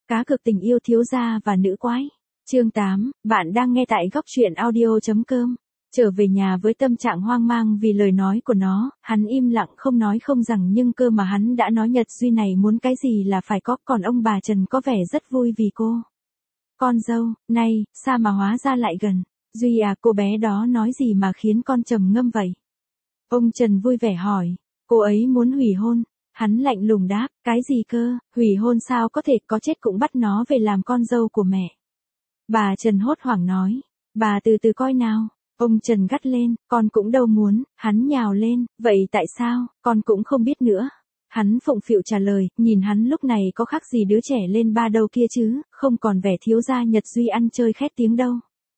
Cá cược tình yêu thiếu gia và nữ quái. Chương 8, bạn đang nghe tại góc truyện audio.com. Trở về nhà với tâm trạng hoang mang vì lời nói của nó, hắn im lặng không nói không rằng nhưng cơ mà hắn đã nói Nhật Duy này muốn cái gì là phải có, còn ông bà Trần có vẻ rất vui vì cô. Con dâu, này, sao mà hóa ra lại gần. Duy à, cô bé đó nói gì mà khiến con trầm ngâm vậy? Ông Trần vui vẻ hỏi, cô ấy muốn hủy hôn. Hắn lạnh lùng đáp, cái gì cơ, hủy hôn sao có thể, có chết cũng bắt nó về làm con dâu của mẹ. Bà Trần hốt hoảng nói, bà từ từ coi nào. Ông Trần gắt lên, con cũng đâu muốn. Hắn nhào lên, vậy tại sao, con cũng không biết nữa. Hắn phụng phịu trả lời, nhìn hắn lúc này có khác gì đứa trẻ lên ba đâu kia chứ, không còn vẻ thiếu gia Nhật Duy ăn chơi khét tiếng đâu.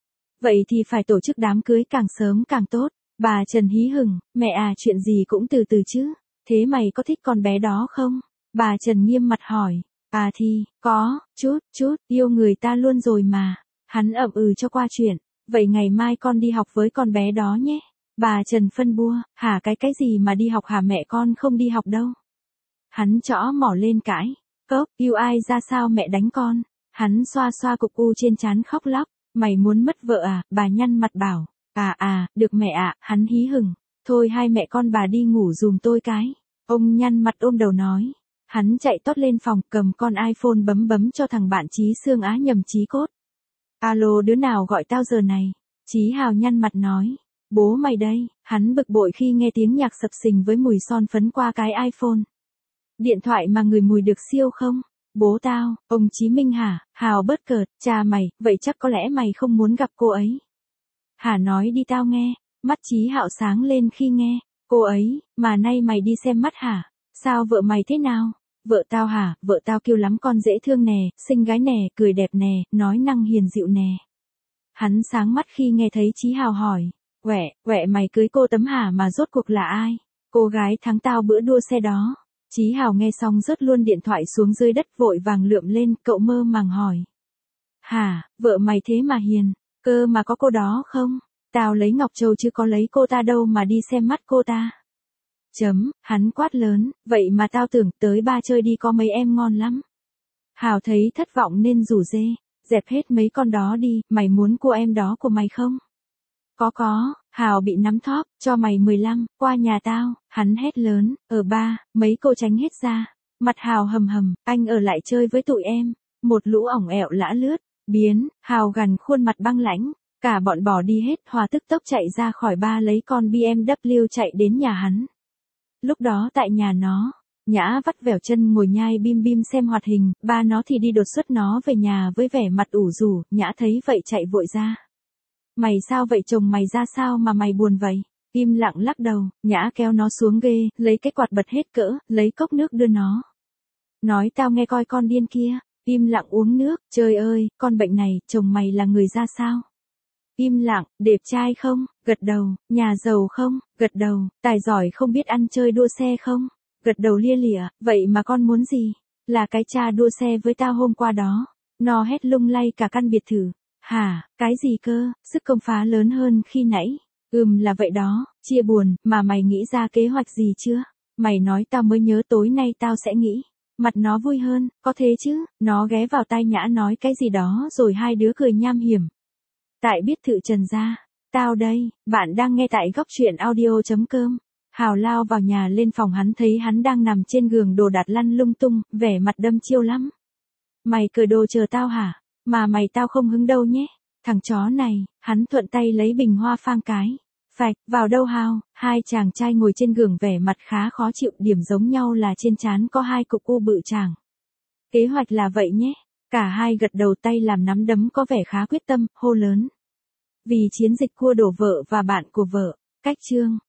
Vậy thì phải tổ chức đám cưới càng sớm càng tốt. Bà Trần hí hửng, mẹ à, chuyện gì cũng từ từ chứ. Thế mày có thích con bé đó không? Bà Trần nghiêm mặt hỏi. À thì, có, chút, yêu người ta luôn rồi mà. Hắn ậm ừ cho qua chuyện. Vậy ngày mai con đi học với con bé đó nhé. Bà Trần phân bua, hả cái gì mà đi học hả, mẹ con không đi học đâu. Hắn trõ mỏ lên cãi. Cốc, yêu ai ra sao mẹ đánh con. Hắn xoa xoa cục u trên trán khóc lóc. Mày muốn mất vợ à, bà nhăn mặt bảo. Được mẹ ạ, hắn hí hửng. Thôi hai mẹ con bà đi ngủ giùm tôi cái. Ông nhăn mặt ôm đầu nói. Hắn chạy tót lên phòng cầm con iPhone bấm cho thằng bạn Chí Xương Á nhầm Chí Cốt. Alo, đứa nào gọi tao giờ này? Chí Hào nhăn mặt nói. Bố mày đây. Hắn bực bội khi nghe tiếng nhạc sập sình với mùi son phấn qua cái iPhone. Điện thoại mà người mùi được siêu không? Bố tao, ông Chí Minh hả? Hào bớt cợt, cha mày, vậy chắc có lẽ mày không muốn gặp cô ấy. Hả, nói đi tao nghe. Mắt Chí Hạo sáng lên khi nghe. Cô ấy, mà nay mày đi xem mắt hả? Sao vợ mày thế nào? Vợ tao hả? Vợ tao kêu lắm, con dễ thương nè, xinh gái nè, cười đẹp nè, nói năng hiền dịu nè. Hắn sáng mắt khi nghe thấy Chí Hào hỏi. Quẹ mày cưới cô Tấm hả, mà rốt cuộc là ai? Cô gái thắng tao bữa đua xe đó. Chí Hào nghe xong rớt luôn điện thoại xuống dưới đất vội vàng lượm lên, cậu mơ màng hỏi. Hả, vợ mày thế mà hiền, cơ mà có cô đó không? Tao lấy Ngọc Châu chứ có lấy cô ta đâu mà đi xem mắt cô ta. Hắn quát lớn, vậy mà tao tưởng tới ba chơi đi có mấy em ngon lắm. Hào thấy thất vọng nên rủ dê, dẹp hết mấy con đó đi, mày muốn cô em đó của mày không? Có, Hào bị nắm thóp, cho mày 15, qua nhà tao, hắn hét lớn, ở ba, mấy cô tránh hết ra. Mặt Hào hầm, anh ở lại chơi với tụi em. Một lũ ỏng ẹo lã lướt, biến, Hào gằn khuôn mặt băng lãnh. Cả bọn bỏ đi hết, Hòa tức tốc chạy ra khỏi ba lấy con BMW chạy đến nhà hắn. Lúc đó tại nhà nó, Nhã vắt vẻo chân ngồi nhai bim xem hoạt hình, ba nó thì đi đột xuất nó về nhà với vẻ mặt ủ rũ. Nhã thấy vậy chạy vội ra. Mày sao vậy, chồng mày ra sao mà mày buồn vậy? Im lặng lắc đầu, Nhã kéo nó xuống ghê, lấy cái quạt bật hết cỡ, lấy cốc nước đưa nó. Nói tao nghe coi con điên kia, im lặng uống nước, trời ơi, con bệnh này, chồng mày là người ra sao? Im lặng, đẹp trai không? Gật đầu, nhà giàu không? Gật đầu, tài giỏi không, biết ăn chơi đua xe không? Gật đầu lia lịa, vậy mà con muốn gì? Là cái cha đua xe với tao hôm qua đó. Nó hét lung lay cả căn biệt thự. Hả, cái gì cơ, sức công phá lớn hơn khi nãy. Là vậy đó, chia buồn, mà mày nghĩ ra kế hoạch gì chưa? Mày nói tao mới nhớ, tối nay tao sẽ nghĩ. Mặt nó vui hơn, có thế chứ, nó ghé vào tai Nhã nói cái gì đó rồi hai đứa cười nham hiểm. Tại biệt thự Trần gia, tao đây, bạn đang nghe tại góc truyện audio.com. Hào lao vào nhà lên phòng hắn thấy hắn đang nằm trên giường đồ đạc lăn lung tung, vẻ mặt đâm chiêu lắm. Mày cởi đồ chờ tao hả? Mà mày tao không hứng đâu nhé. Thằng chó này, hắn thuận tay lấy bình hoa phang cái. Phạch, vào đâu Hào? Hai chàng trai ngồi trên giường vẻ mặt khá khó chịu, điểm giống nhau là trên trán có hai cục u bự chàng. Kế hoạch là vậy nhé. Cả hai gật đầu, tay làm nắm đấm có vẻ khá quyết tâm, hô lớn. Vì chiến dịch cua đổ vợ và bạn của vợ. Cách chương.